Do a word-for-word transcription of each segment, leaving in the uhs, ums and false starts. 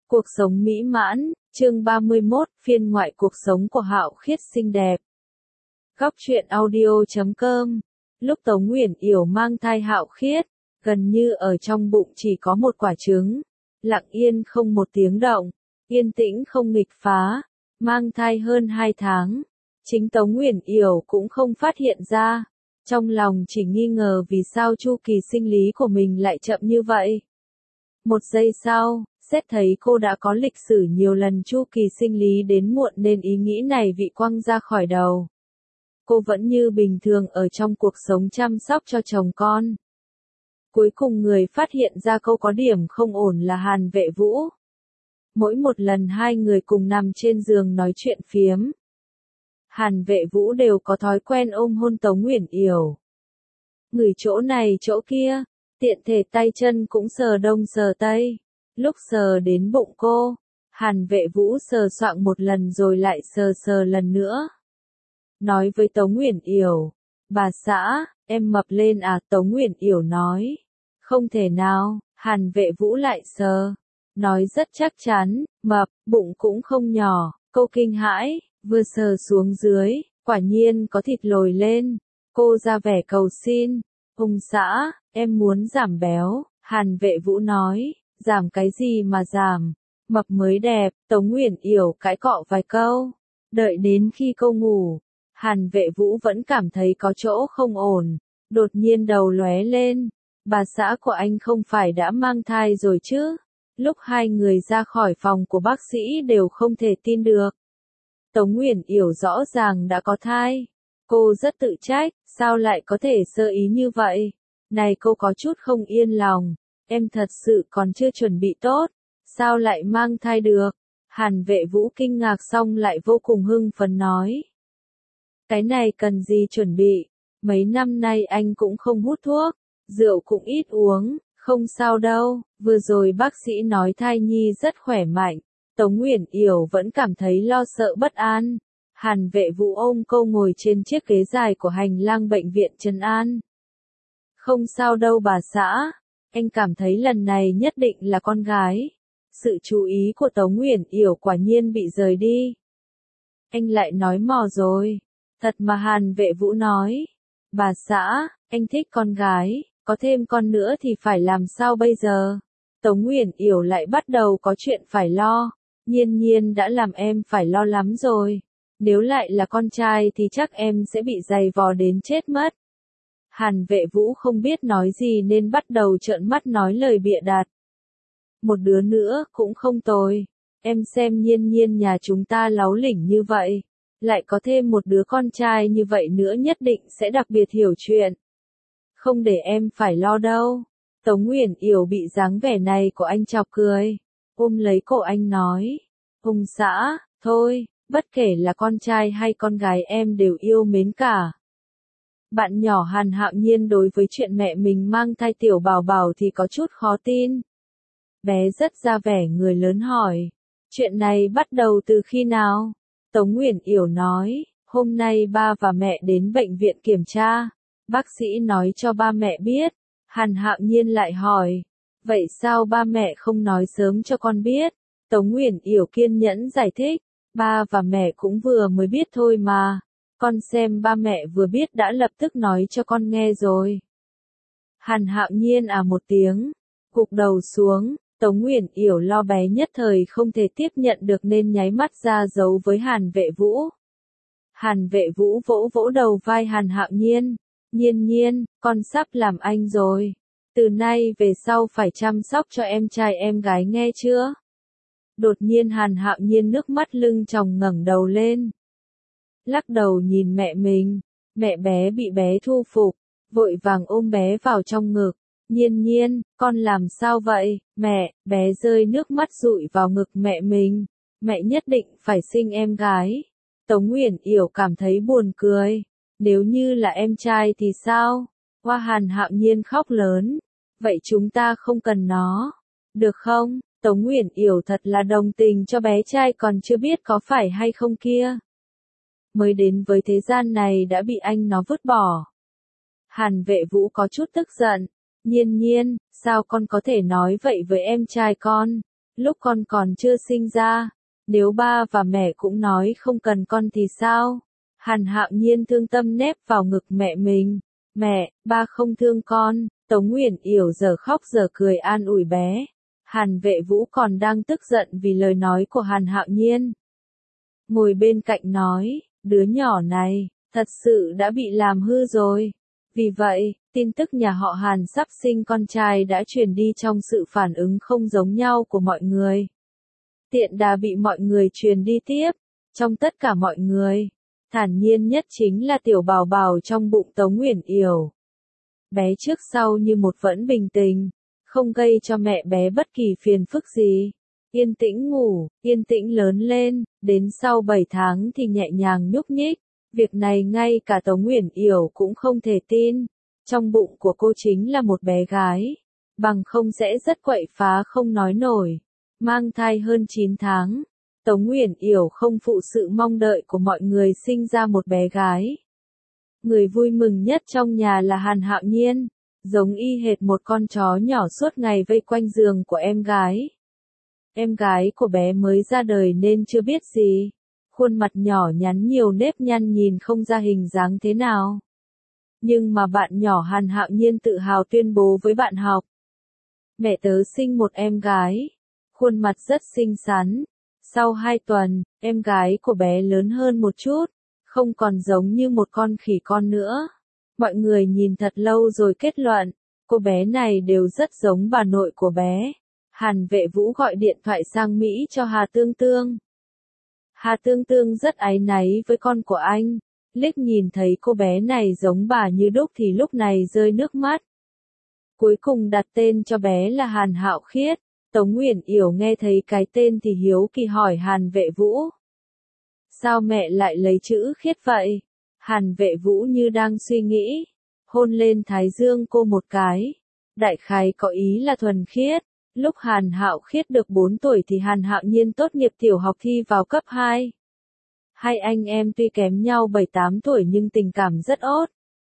Cuộc sống mỹ mãn, chương ba mươi mốt, phiên ngoại cuộc sống của Hạo Khiết xinh đẹp. Góc truyện audio chấm com. Lúc Tống Uyển Yểu mang thai Hạo Khiết, gần như ở trong bụng chỉ có một quả trứng, lặng yên không một tiếng động, yên tĩnh không nghịch phá, mang thai hơn hai tháng. Chính Tống Uyển Yểu cũng không phát hiện ra, trong lòng chỉ nghi ngờ vì sao chu kỳ sinh lý của mình lại chậm như vậy. Một giây sau, xét thấy cô đã có lịch sử nhiều lần chu kỳ sinh lý đến muộn nên ý nghĩ này bị quăng ra khỏi đầu. Cô vẫn như bình thường ở trong cuộc sống chăm sóc cho chồng con. Cuối cùng người phát hiện ra cô có điểm không ổn là Hàn Vệ Vũ. Mỗi một lần hai người cùng nằm trên giường nói chuyện phiếm, Hàn Vệ Vũ đều có thói quen ôm hôn Tống Uyển Yểu. Ngửi chỗ này chỗ kia, tiện thể tay chân cũng sờ đông sờ tây. Lúc sờ đến bụng cô, Hàn Vệ Vũ sờ soạng một lần rồi lại sờ sờ lần nữa. Nói với Tống Uyển Yểu, bà xã, em mập lên à? Tống Uyển Yểu nói, không thể nào. Hàn Vệ Vũ lại sờ, nói rất chắc chắn, mập, bụng cũng không nhỏ. Cô kinh hãi, vừa sờ xuống dưới, quả nhiên có thịt lồi lên. Cô ra vẻ cầu xin, ông xã, em muốn giảm béo. Hàn Vệ Vũ nói, giảm cái gì mà giảm, mập mới đẹp. Tống Uyển Yểu cãi cọ vài câu, đợi đến khi cô ngủ, Hàn Vệ Vũ vẫn cảm thấy có chỗ không ổn, đột nhiên đầu lóe lên, bà xã của anh không phải đã mang thai rồi chứ? Lúc hai người ra khỏi phòng của bác sĩ đều không thể tin được. Tống Uyển Yểu rõ ràng đã có thai. Cô rất tự trách, sao lại có thể sơ ý như vậy? Này cô có chút không yên lòng, em thật sự còn chưa chuẩn bị tốt, sao lại mang thai được? Hàn Vệ Vũ kinh ngạc xong lại vô cùng hưng phấn nói. Cái này cần gì chuẩn bị, mấy năm nay anh cũng không hút thuốc, rượu cũng ít uống, không sao đâu, vừa rồi bác sĩ nói thai nhi rất khỏe mạnh. Tống Uyển Yểu vẫn cảm thấy lo sợ bất an. Hàn Vệ Vũ ôm cô ngồi trên chiếc ghế dài của hành lang bệnh viện trấn an. Không sao đâu bà xã, anh cảm thấy lần này nhất định là con gái. Sự chú ý của Tống Uyển Yểu quả nhiên bị rời đi. Anh lại nói mò rồi. Thật mà? Hàn Vệ Vũ nói. Bà xã, anh thích con gái, có thêm con nữa thì phải làm sao bây giờ? Tống Uyển Yểu lại bắt đầu có chuyện phải lo. Nhiên Nhiên đã làm em phải lo lắm rồi. Nếu lại là con trai thì chắc em sẽ bị giày vò đến chết mất. Hàn Vệ Vũ không biết nói gì nên bắt đầu trợn mắt nói lời bịa đặt. Một đứa nữa cũng không tồi. Em xem Nhiên Nhiên nhà chúng ta láu lỉnh như vậy, lại có thêm một đứa con trai như vậy nữa nhất định sẽ đặc biệt hiểu chuyện. Không để em phải lo đâu. Tống Uyển Yểu bị dáng vẻ này của anh chọc cười, ôm lấy cổ anh nói. Ông xã, thôi, bất kể là con trai hay con gái em đều yêu mến cả. Bạn nhỏ Hàn Hạo Nhiên đối với chuyện mẹ mình mang thai tiểu bảo bảo thì có chút khó tin. Bé rất ra vẻ người lớn hỏi, chuyện này bắt đầu từ khi nào? Tống Uyển Yểu nói, hôm nay ba và mẹ đến bệnh viện kiểm tra, bác sĩ nói cho ba mẹ biết. Hàn Hạo Nhiên lại hỏi, vậy sao ba mẹ không nói sớm cho con biết? Tống Uyển Yểu kiên nhẫn giải thích, ba và mẹ cũng vừa mới biết thôi mà, con xem ba mẹ vừa biết đã lập tức nói cho con nghe rồi. Hàn Hạo Nhiên à một tiếng, gục đầu xuống. Tống Uyển Yểu lo bé nhất thời không thể tiếp nhận được nên nháy mắt ra dấu với Hàn Vệ Vũ. Hàn Vệ Vũ vỗ vỗ đầu vai Hàn Hạo Nhiên, Nhiên Nhiên, con sắp làm anh rồi. Từ nay về sau phải chăm sóc cho em trai em gái nghe chưa? Đột nhiên Hàn Hạo Nhiên nước mắt lưng tròng ngẩng đầu lên. Lắc đầu nhìn mẹ mình, mẹ bé bị bé thu phục, vội vàng ôm bé vào trong ngực. Nhiên Nhiên, con làm sao vậy? Mẹ, bé rơi nước mắt dụi vào ngực mẹ mình. Mẹ nhất định phải sinh em gái. Tống Uyển Yểu cảm thấy buồn cười. Nếu như là em trai thì sao? Hoa Hàn Hạo Nhiên khóc lớn. Vậy chúng ta không cần nó. Được không? Tống Uyển Yểu thật là đồng tình cho bé trai còn chưa biết có phải hay không kia. Mới đến với thế gian này đã bị anh nó vứt bỏ. Hàn Vệ Vũ có chút tức giận. Nhiên Nhiên, sao con có thể nói vậy với em trai con? lúc con còn chưa sinh ra, nếu ba và mẹ cũng nói không cần con thì sao? Hàn Hạo Nhiên thương tâm nép vào ngực mẹ mình. Mẹ, ba không thương con. Tống Uyển Yểu giờ khóc giờ cười an ủi bé. Hàn Vệ Vũ còn đang tức giận vì lời nói của Hàn Hạo Nhiên. Ngồi bên cạnh nói, đứa nhỏ này, thật sự đã bị làm hư rồi. Vì vậy, tin tức nhà họ Hàn sắp sinh con trai đã truyền đi trong sự phản ứng không giống nhau của mọi người. Tiện đà bị mọi người truyền đi tiếp. Trong tất cả mọi người, thản nhiên nhất chính là tiểu bảo bảo trong bụng Tống Uyển Yểu. Bé trước sau như một vẫn bình tình, không gây cho mẹ bé bất kỳ phiền phức gì. Yên tĩnh ngủ, yên tĩnh lớn lên, đến sau bảy tháng thì nhẹ nhàng nhúc nhích. Việc này ngay cả Tống Uyển Yểu cũng không thể tin. Trong bụng của cô chính là một bé gái, bằng không sẽ rất quậy phá không nói nổi. Mang thai hơn chín tháng, Tống Uyển Yểu không phụ sự mong đợi của mọi người sinh ra một bé gái. Người vui mừng nhất trong nhà là Hàn Hạo Nhiên, giống y hệt một con chó nhỏ suốt ngày vây quanh giường của em gái. Em gái của bé mới ra đời nên chưa biết gì, khuôn mặt nhỏ nhắn nhiều nếp nhăn nhìn không ra hình dáng thế nào. Nhưng mà bạn nhỏ Hàn Hạo Nhiên tự hào tuyên bố với bạn học. Mẹ tớ sinh một em gái, khuôn mặt rất xinh xắn. Sau hai tuần, em gái của bé lớn hơn một chút, không còn giống như một con khỉ con nữa. Mọi người nhìn thật lâu rồi kết luận, cô bé này đều rất giống bà nội của bé. Hàn Vệ Vũ gọi điện thoại sang Mỹ cho Hà Tương Tương. Hà Tương Tương rất áy náy với con của anh, liếc nhìn thấy cô bé này giống bà như đúc thì lúc này rơi nước mắt. Cuối cùng đặt tên cho bé là Hàn Hạo Khiết. Tống Uyển Yểu nghe thấy cái tên thì hiếu kỳ hỏi Hàn Vệ Vũ. Sao mẹ lại lấy chữ Khiết vậy? Hàn Vệ Vũ như đang suy nghĩ, hôn lên thái dương cô một cái. Đại khái có ý là thuần khiết. Lúc Hàn Hạo Khiết được bốn tuổi thì Hàn Hạo Nhiên tốt nghiệp tiểu học thi vào cấp hai. Hai anh em tuy kém nhau bảy tám tuổi nhưng tình cảm rất ốt.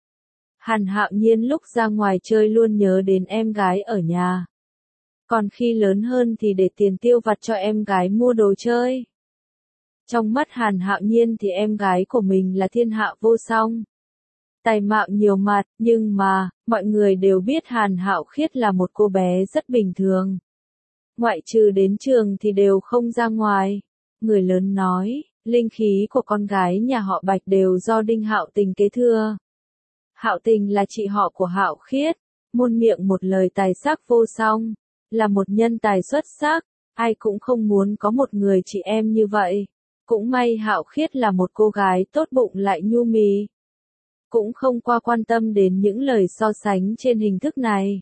Hàn Hạo Nhiên lúc ra ngoài chơi luôn nhớ đến em gái ở nhà. Còn khi lớn hơn thì để tiền tiêu vặt cho em gái mua đồ chơi. Trong mắt Hàn Hạo Nhiên thì em gái của mình là thiên hạ vô song. Tài mạo nhiều mặt, nhưng mà, mọi người đều biết Hàn Hạo Khiết là một cô bé rất bình thường. Ngoại trừ đến trường thì đều không ra ngoài. Người lớn nói, linh khí của con gái nhà họ Bạch đều do Đinh Hạo Tình kế thừa. Hạo Tình là chị họ của Hạo Khiết, muôn miệng một lời tài sắc vô song, là một nhân tài xuất sắc, ai cũng không muốn có một người chị em như vậy. Cũng may Hạo Khiết là một cô gái tốt bụng lại nhu mì. Cũng không qua quan tâm đến những lời so sánh trên hình thức này.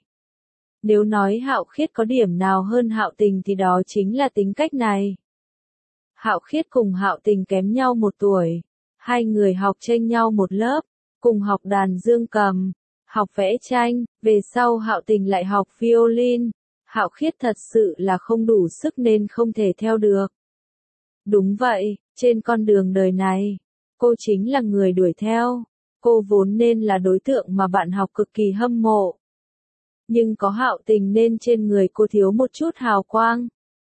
Nếu nói Hạo Khiết có điểm nào hơn Hạo Tình thì đó chính là tính cách này. Hạo Khiết cùng Hạo Tình kém nhau một tuổi, hai người học chênh nhau một lớp, cùng học đàn dương cầm, học vẽ tranh, về sau Hạo Tình lại học violin. Hạo Khiết thật sự là không đủ sức nên không thể theo được. Đúng vậy, trên con đường đời này, cô chính là người đuổi theo. Cô vốn nên là đối tượng mà bạn học cực kỳ hâm mộ. Nhưng có Hạo Tình nên trên người cô thiếu một chút hào quang.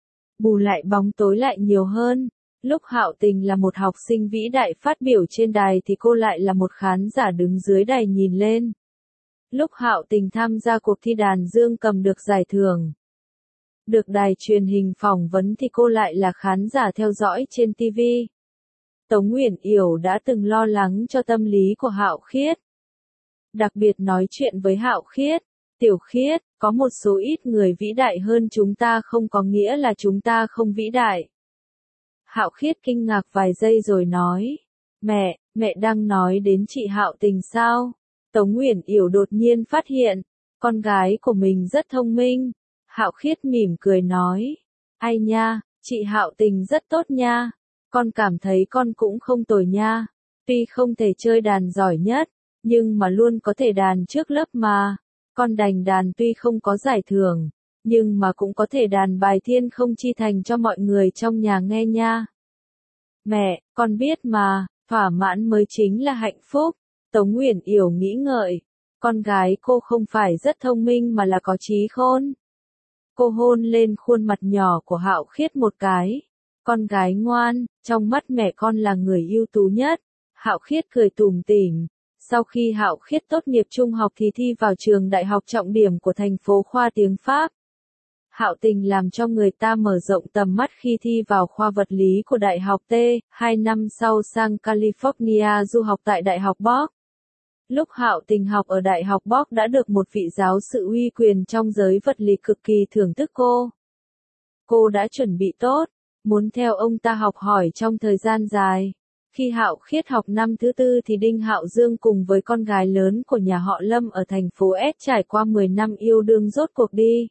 Bù lại bóng tối lại nhiều hơn. Lúc Hạo Tình là một học sinh vĩ đại phát biểu trên đài thì cô lại là một khán giả đứng dưới đài nhìn lên. Lúc Hạo Tình tham gia cuộc thi đàn dương cầm được giải thưởng, được đài truyền hình phỏng vấn thì cô lại là khán giả theo dõi trên ti vi. Tống Uyển Yểu đã từng lo lắng cho tâm lý của Hạo Khiết. Đặc biệt nói chuyện với Hạo Khiết, Tiểu Khiết, có một số ít người vĩ đại hơn chúng ta không có nghĩa là chúng ta không vĩ đại. Hạo Khiết kinh ngạc vài giây rồi nói, mẹ, mẹ đang nói đến chị Hạo Tình sao? Tống Uyển Yểu đột nhiên phát hiện, con gái của mình rất thông minh. Hạo Khiết mỉm cười nói, ai nha, chị Hạo Tình rất tốt nha. Con cảm thấy con cũng không tồi nha. Tuy không thể chơi đàn giỏi nhất, nhưng mà luôn có thể đàn trước lớp mà. Con đành đàn tuy không có giải thưởng, nhưng mà cũng có thể đàn bài thiên không chi thành cho mọi người trong nhà nghe nha. Mẹ, con biết mà, thỏa mãn mới chính là hạnh phúc. Tống Uyển Yểu nghĩ ngợi, con gái cô không phải rất thông minh mà là có trí khôn. Cô hôn lên khuôn mặt nhỏ của Hạo Khiết một cái. Con gái ngoan, trong mắt mẹ con là người ưu tú nhất. Hạo Khiết cười tủm tỉm. Sau khi Hạo Khiết tốt nghiệp trung học thì thi vào trường đại học trọng điểm của thành phố khoa tiếng Pháp. Hạo Tình làm cho người ta mở rộng tầm mắt khi thi vào khoa vật lý của Đại học T, hai năm sau sang California du học tại Đại học Bock. Lúc Hạo Tình học ở Đại học Bock đã được một vị giáo sư uy quyền trong giới vật lý cực kỳ thưởng thức cô. Cô đã chuẩn bị tốt, muốn theo ông ta học hỏi trong thời gian dài. Khi Hạo Khiết học năm thứ tư thì Đinh Hạo Dương cùng với con gái lớn của nhà họ Lâm ở thành phố S trải qua mười năm yêu đương rốt cuộc đi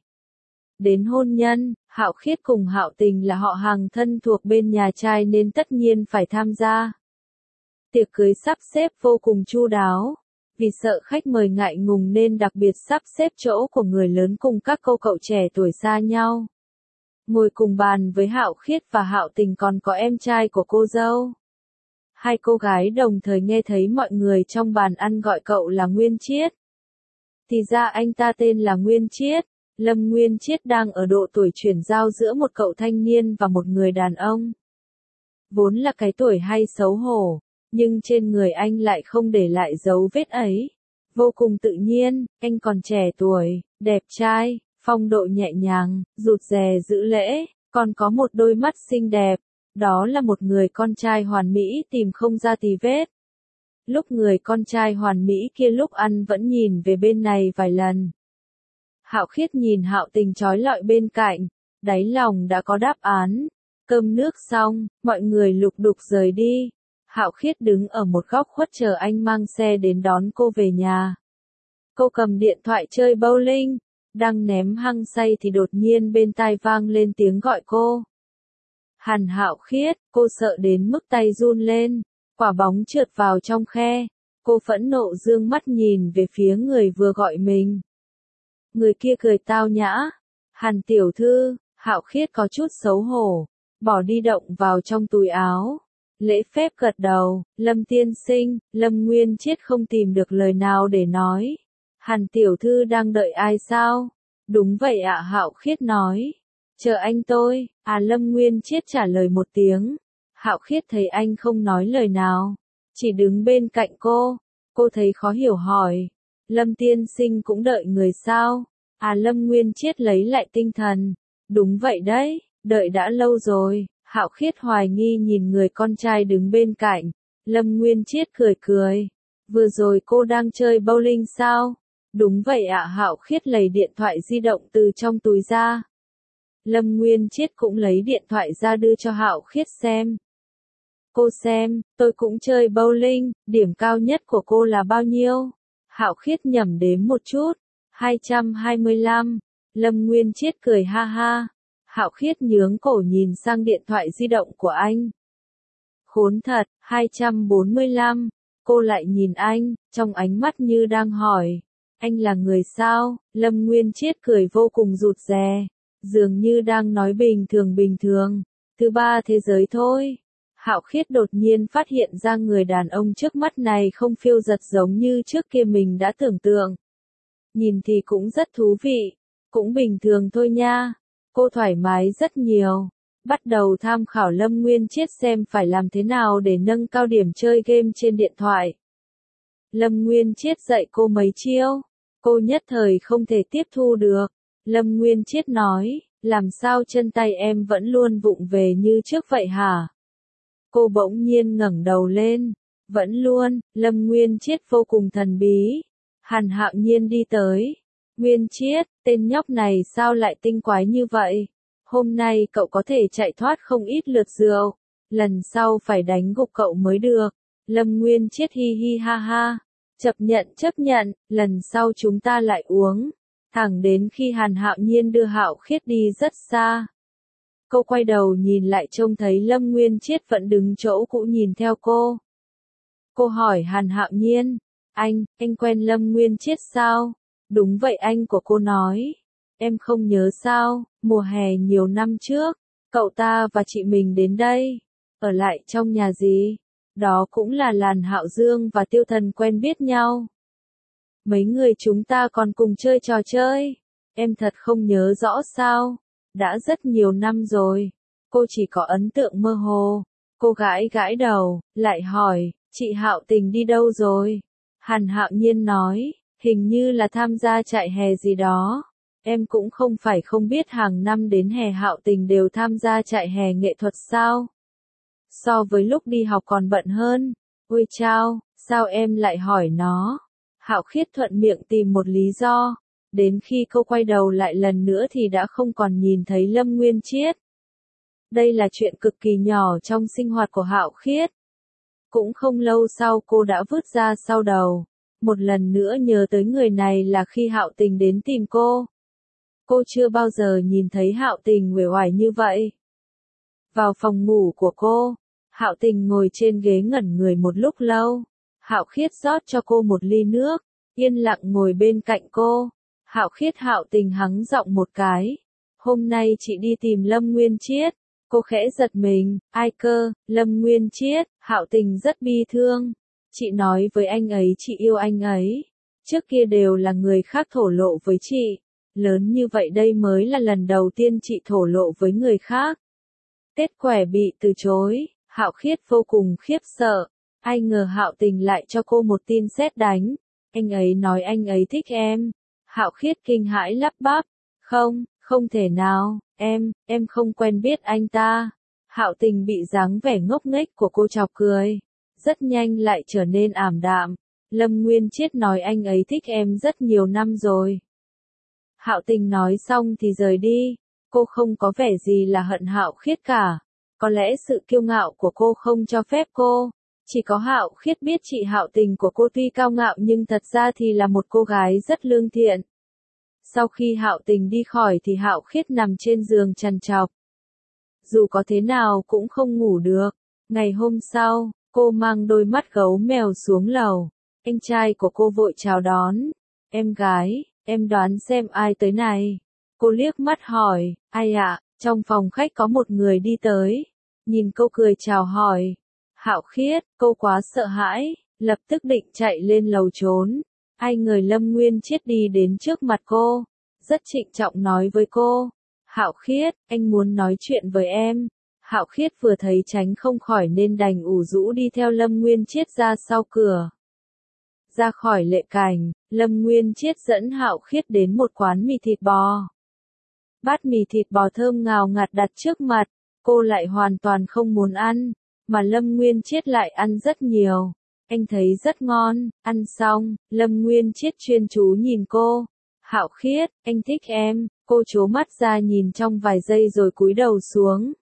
đến hôn nhân. Hạo Khiết cùng Hạo Tình là họ hàng thân thuộc bên nhà trai nên tất nhiên phải tham gia. Tiệc cưới sắp xếp vô cùng chu đáo. Vì sợ khách mời ngại ngùng nên đặc biệt sắp xếp chỗ của người lớn cùng các cô cậu trẻ tuổi xa nhau. Ngồi cùng bàn với Hạo Khiết và Hạo Tình còn có em trai của cô dâu. Hai cô gái đồng thời nghe thấy mọi người trong bàn ăn gọi cậu là Nguyên Chiết. Thì ra anh ta tên là Nguyên Chiết. Lâm Nguyên Chiết đang ở độ tuổi chuyển giao giữa một cậu thanh niên và một người đàn ông. Vốn là cái tuổi hay xấu hổ, nhưng trên người anh lại không để lại dấu vết ấy. Vô cùng tự nhiên, anh còn trẻ tuổi, đẹp trai, phong độ nhẹ nhàng, rụt rè giữ lễ, còn có một đôi mắt xinh đẹp. Đó là một người con trai hoàn mỹ tìm không ra tì vết. Lúc người con trai hoàn mỹ kia lúc ăn vẫn nhìn về bên này vài lần. Hạo Khiết nhìn Hạo Tình trói lọi bên cạnh, đáy lòng đã có đáp án. Cơm nước xong, mọi người lục đục rời đi. Hạo Khiết đứng ở một góc khuất chờ anh mang xe đến đón cô về nhà. Cô cầm điện thoại chơi bowling, đang ném hăng say thì đột nhiên bên tai vang lên tiếng gọi cô. Hàn Hạo Khiết, cô sợ đến mức tay run lên, quả bóng trượt vào trong khe. Cô phẫn nộ dương mắt nhìn về phía người vừa gọi mình. Người kia cười tao nhã. Hàn tiểu thư. Hạo Khiết có chút xấu hổ, bỏ di động vào trong túi áo. Lễ phép gật đầu. Lâm tiên sinh. Lâm Nguyên Chiết không tìm được lời nào để nói. Hàn tiểu thư đang đợi ai sao? Đúng vậy ạ, Hạo Khiết nói. Chờ anh tôi. À, Lâm Nguyên Chiết trả lời một tiếng. Hạo Khiết thấy anh không nói lời nào, chỉ đứng bên cạnh cô. Cô thấy khó hiểu hỏi. Lâm tiên sinh cũng đợi người sao? À, Lâm Nguyên Chiết lấy lại tinh thần. Đúng vậy đấy, đợi đã lâu rồi. Hạo Khiết hoài nghi nhìn người con trai đứng bên cạnh. Lâm Nguyên Chiết cười cười. Vừa rồi cô đang chơi bowling sao? Đúng vậy ạ. Hạo Khiết lấy điện thoại di động từ trong túi ra. Lâm Nguyên Chiết cũng lấy điện thoại ra đưa cho Hạo Khiết xem. Cô xem, tôi cũng chơi bowling, điểm cao nhất của cô là bao nhiêu? Hạo Khiết nhẩm đếm một chút. hai trăm hai mươi lăm. Lâm Nguyên Chiết cười ha ha. Hạo Khiết nhướng cổ nhìn sang điện thoại di động của anh. Khốn thật, hai trăm bốn mươi lăm. Cô lại nhìn anh, trong ánh mắt như đang hỏi. Anh là người sao? Lâm Nguyên Chiết cười vô cùng rụt rè. Dường như đang nói bình thường bình thường. Thứ ba thế giới thôi. Hạo Khiết đột nhiên phát hiện ra người đàn ông trước mắt này không phiêu dật giống như trước kia mình đã tưởng tượng. Nhìn thì cũng rất thú vị. Cũng bình thường thôi nha. Cô thoải mái rất nhiều. Bắt đầu tham khảo Lâm Nguyên Chiết xem phải làm thế nào để nâng cao điểm chơi game trên điện thoại. Lâm Nguyên Chiết dạy cô mấy chiêu. Cô nhất thời không thể tiếp thu được. Lâm Nguyên Chiết nói, làm sao chân tay em vẫn luôn vụng về như trước vậy hả? Cô bỗng nhiên ngẩng đầu lên. Vẫn luôn. Lâm Nguyên Chiết vô cùng thần bí. Hàn Hạo Nhiên đi tới. Nguyên Chiết, tên nhóc này sao lại tinh quái như vậy? Hôm nay cậu có thể chạy thoát không ít lượt rượu. Lần sau phải đánh gục cậu mới được. Lâm Nguyên Chiết hi hi ha ha. Chấp nhận chấp nhận, lần sau chúng ta lại uống. Thẳng đến khi Hàn Hạo Nhiên đưa Hạo Khiết đi rất xa. Cô quay đầu nhìn lại trông thấy Lâm Nguyên Chiết vẫn đứng chỗ cũ nhìn theo cô. Cô hỏi Hàn Hạo Nhiên, anh, anh quen Lâm Nguyên Chiết sao? Đúng vậy, anh của cô nói. Em không nhớ sao, mùa hè nhiều năm trước, cậu ta và chị mình đến đây. Ở lại trong nhà gì? Đó cũng là Làn Hạo Dương và Tiêu Thần quen biết nhau. Mấy người chúng ta còn cùng chơi trò chơi. Em thật không nhớ rõ sao? Đã rất nhiều năm rồi. Cô chỉ có ấn tượng mơ hồ. Cô gãi gãi đầu, lại hỏi, chị Hạo Tình đi đâu rồi? Hàn Hạo Nhiên nói, hình như là tham gia trại hè gì đó. Em cũng không phải không biết hàng năm đến hè Hạo Tình đều tham gia trại hè nghệ thuật sao? So với lúc đi học còn bận hơn. Ôi chao, sao em lại hỏi nó? Hạo Khiết thuận miệng tìm một lý do. Đến khi cô quay đầu lại lần nữa thì đã không còn nhìn thấy Lâm Nguyên Chiết. Đây là chuyện cực kỳ nhỏ trong sinh hoạt của Hạo Khiết. Cũng không lâu sau cô đã vứt ra sau đầu. Một lần nữa nhớ tới người này là khi Hạo Tình đến tìm cô. Cô chưa bao giờ nhìn thấy Hạo Tình uể oải như vậy. Vào phòng ngủ của cô, Hạo Tình ngồi trên ghế ngẩn người một lúc lâu. Hạo Khiết rót cho cô một ly nước, yên lặng ngồi bên cạnh cô. Hạo Khiết Hạo Tình hắng giọng một cái. Hôm nay chị đi tìm Lâm Nguyên Chiết. Cô khẽ giật mình, ai cơ, Lâm Nguyên Chiết, Hạo Tình rất bi thương. Chị nói với anh ấy chị yêu anh ấy. Trước kia đều là người khác thổ lộ với chị. Lớn như vậy đây mới là lần đầu tiên chị thổ lộ với người khác. Kết quả bị từ chối, Hạo Khiết vô cùng khiếp sợ. Ai ngờ Hạo Tình lại cho cô một tin sét đánh. Anh ấy nói anh ấy thích em. Hạo Khiết kinh hãi lắp bắp. Không, không thể nào, em, em không quen biết anh ta. Hạo Tình bị dáng vẻ ngốc nghếch của cô chọc cười. Rất nhanh lại trở nên ảm đạm. Lâm Nguyên Chiết nói anh ấy thích em rất nhiều năm rồi. Hạo Tình nói xong thì rời đi. Cô không có vẻ gì là hận Hạo Khiết cả. Có lẽ sự kiêu ngạo của cô không cho phép cô. Chỉ có Hạo Khiết biết chị Hạo Tình của cô tuy cao ngạo nhưng thật ra thì là một cô gái rất lương thiện. Sau khi Hạo Tình đi khỏi thì Hạo Khiết nằm trên giường trằn trọc. Dù có thế nào cũng không ngủ được. Ngày hôm sau, cô mang đôi mắt gấu mèo xuống lầu. Anh trai của cô vội chào đón. Em gái, em đoán xem ai tới này. Cô liếc mắt hỏi, ai ạ, trong phòng khách có một người đi tới. Nhìn cô cười chào hỏi. Hạo Khiết, cô quá sợ hãi, lập tức định chạy lên lầu trốn. Ai ngờ Lâm Nguyên Chiết đi đến trước mặt cô, rất trịnh trọng nói với cô. Hạo Khiết, anh muốn nói chuyện với em. Hạo Khiết vừa thấy tránh không khỏi nên đành ủ rũ đi theo Lâm Nguyên Chiết ra sau cửa. Ra khỏi lệ cảnh, Lâm Nguyên Chiết dẫn Hạo Khiết đến một quán mì thịt bò. Bát mì thịt bò thơm ngào ngạt đặt trước mặt, cô lại hoàn toàn không muốn ăn, mà Lâm Nguyên Chiết lại ăn rất nhiều. Anh thấy rất ngon, ăn xong, Lâm Nguyên Chiết chuyên chú nhìn cô. Hạo Khiết, anh thích em, cô trố mắt ra nhìn trong vài giây rồi cúi đầu xuống.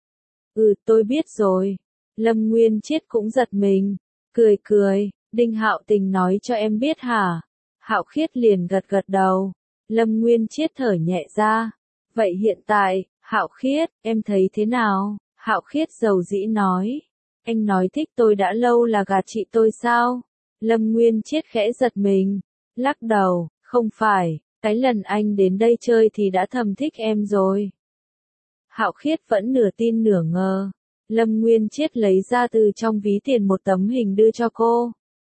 Ừ, tôi biết rồi. Lâm Nguyên Chiết cũng giật mình, cười cười, Đinh Hạo Tình nói cho em biết hả? Hạo Khiết liền gật gật đầu. Lâm Nguyên Chiết thở nhẹ ra. Vậy hiện tại, Hạo Khiết, em thấy thế nào? Hạo Khiết dầu dĩ nói. Anh nói thích tôi đã lâu là gạt chị tôi sao? Lâm Nguyên Chiết khẽ giật mình, lắc đầu, không phải, cái lần anh đến đây chơi thì đã thầm thích em rồi. Hạo Khiết vẫn nửa tin nửa ngờ. Lâm Nguyên Chiết lấy ra từ trong ví tiền một tấm hình đưa cho cô.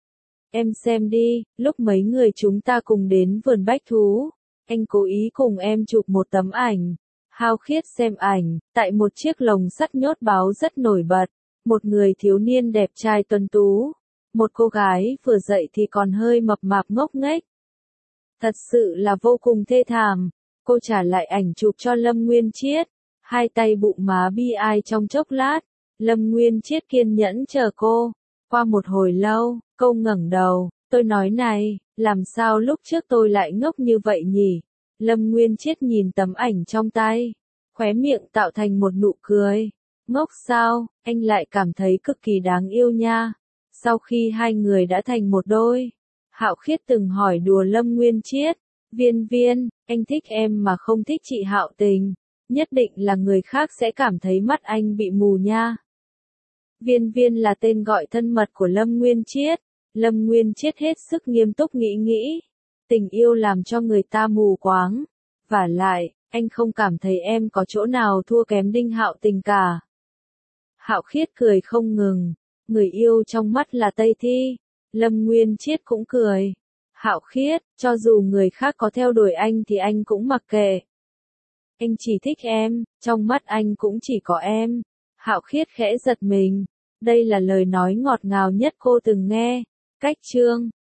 Em xem đi, lúc mấy người chúng ta cùng đến vườn bách thú, anh cố ý cùng em chụp một tấm ảnh. Hạo Khiết xem ảnh, tại một chiếc lồng sắt nhốt báo rất nổi bật. Một người thiếu niên đẹp trai tuấn tú. Một cô gái vừa dậy thì còn hơi mập mạp ngốc nghếch. Thật sự là vô cùng thê thảm. Cô trả lại ảnh chụp cho Lâm Nguyên Chiết. Hai tay bụng má bi ai trong chốc lát. Lâm Nguyên Chiết kiên nhẫn chờ cô. Qua một hồi lâu, cô ngẩng đầu. Tôi nói này, làm sao lúc trước tôi lại ngốc như vậy nhỉ? Lâm Nguyên Chiết nhìn tấm ảnh trong tay. Khóe miệng tạo thành một nụ cười. Ngốc sao, anh lại cảm thấy cực kỳ đáng yêu nha. Sau khi hai người đã thành một đôi, Hạo Khiết từng hỏi đùa Lâm Nguyên Chiết. Viên Viên, anh thích em mà không thích chị Hạo Tình. Nhất định là người khác sẽ cảm thấy mắt anh bị mù nha. Viên Viên là tên gọi thân mật của Lâm Nguyên Chiết. Lâm Nguyên Chiết hết sức nghiêm túc nghĩ nghĩ. Tình yêu làm cho người ta mù quáng. Vả lại, anh không cảm thấy em có chỗ nào thua kém Đinh Hạo Tình cả. Hạo Khiết cười không ngừng. Người yêu trong mắt là Tây Thi. Lâm Nguyên Chiết cũng cười. Hạo Khiết, cho dù người khác có theo đuổi anh thì anh cũng mặc kệ. Anh chỉ thích em, trong mắt anh cũng chỉ có em. Hạo Khiết khẽ giật mình. Đây là lời nói ngọt ngào nhất cô từng nghe. Cách chương